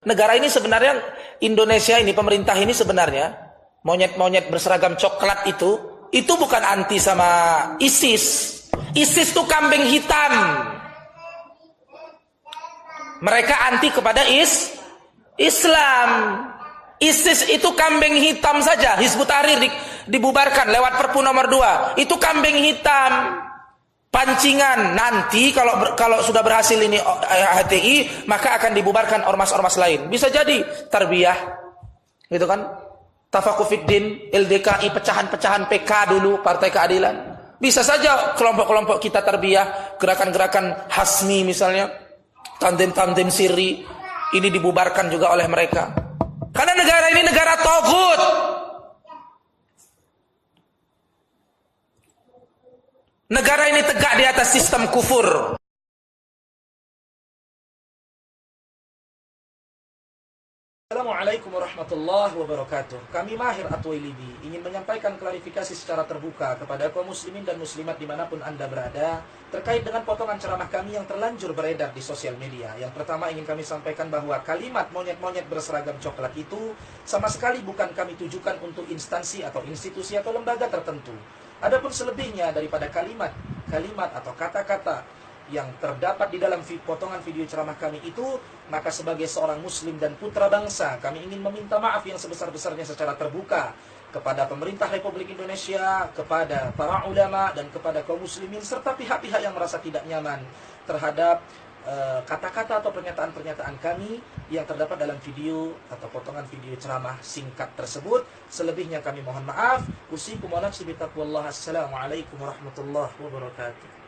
Negara ini sebenarnya, Indonesia ini, pemerintah ini sebenarnya, monyet-monyet berseragam coklat itu bukan anti sama ISIS. ISIS itu kambing hitam. Mereka anti kepada Islam. ISIS itu kambing hitam saja. Hizbut Tahrir dibubarkan lewat Perpu nomor 2. Itu kambing hitam. Pancingan. Nanti kalau sudah berhasil ini HTI, maka akan dibubarkan ormas-ormas lain. Bisa jadi tarbiyah, gitu kan? Tafakufiddin, LDKI, pecahan-pecahan PK dulu, Partai Keadilan. Bisa saja kelompok-kelompok kita tarbiyah, gerakan-gerakan Hasmi misalnya, tandem-tandem sirri, ini dibubarkan juga oleh mereka. Karena negara ini negara togut. Negara ini tegak di atas sistem kufur. Assalamualaikum warahmatullahi wabarakatuh. Kami Mahir At-Twailibi ingin menyampaikan klarifikasi secara terbuka kepada kaum muslimin dan muslimat dimanapun Anda berada terkait dengan potongan ceramah kami yang terlanjur beredar di sosial media. Yang pertama ingin kami sampaikan bahwa kalimat monyet-monyet berseragam coklat itu sama sekali bukan kami tujukan untuk instansi atau institusi atau lembaga tertentu. Adapun selebihnya daripada kalimat atau kata-kata yang terdapat di dalam potongan video ceramah kami itu, maka sebagai seorang muslim dan putra bangsa, kami ingin meminta maaf yang sebesar-besarnya secara terbuka kepada pemerintah Republik Indonesia, kepada para ulama, dan kepada kaum muslimin, serta pihak-pihak yang merasa tidak nyaman terhadap kata-kata atau pernyataan-pernyataan kami yang terdapat dalam video atau potongan video ceramah singkat tersebut. Selebihnya kami mohon maaf. Usikum wa nafsi bitaqwallah. Assalamualaikum warahmatullahi wabarakatuh.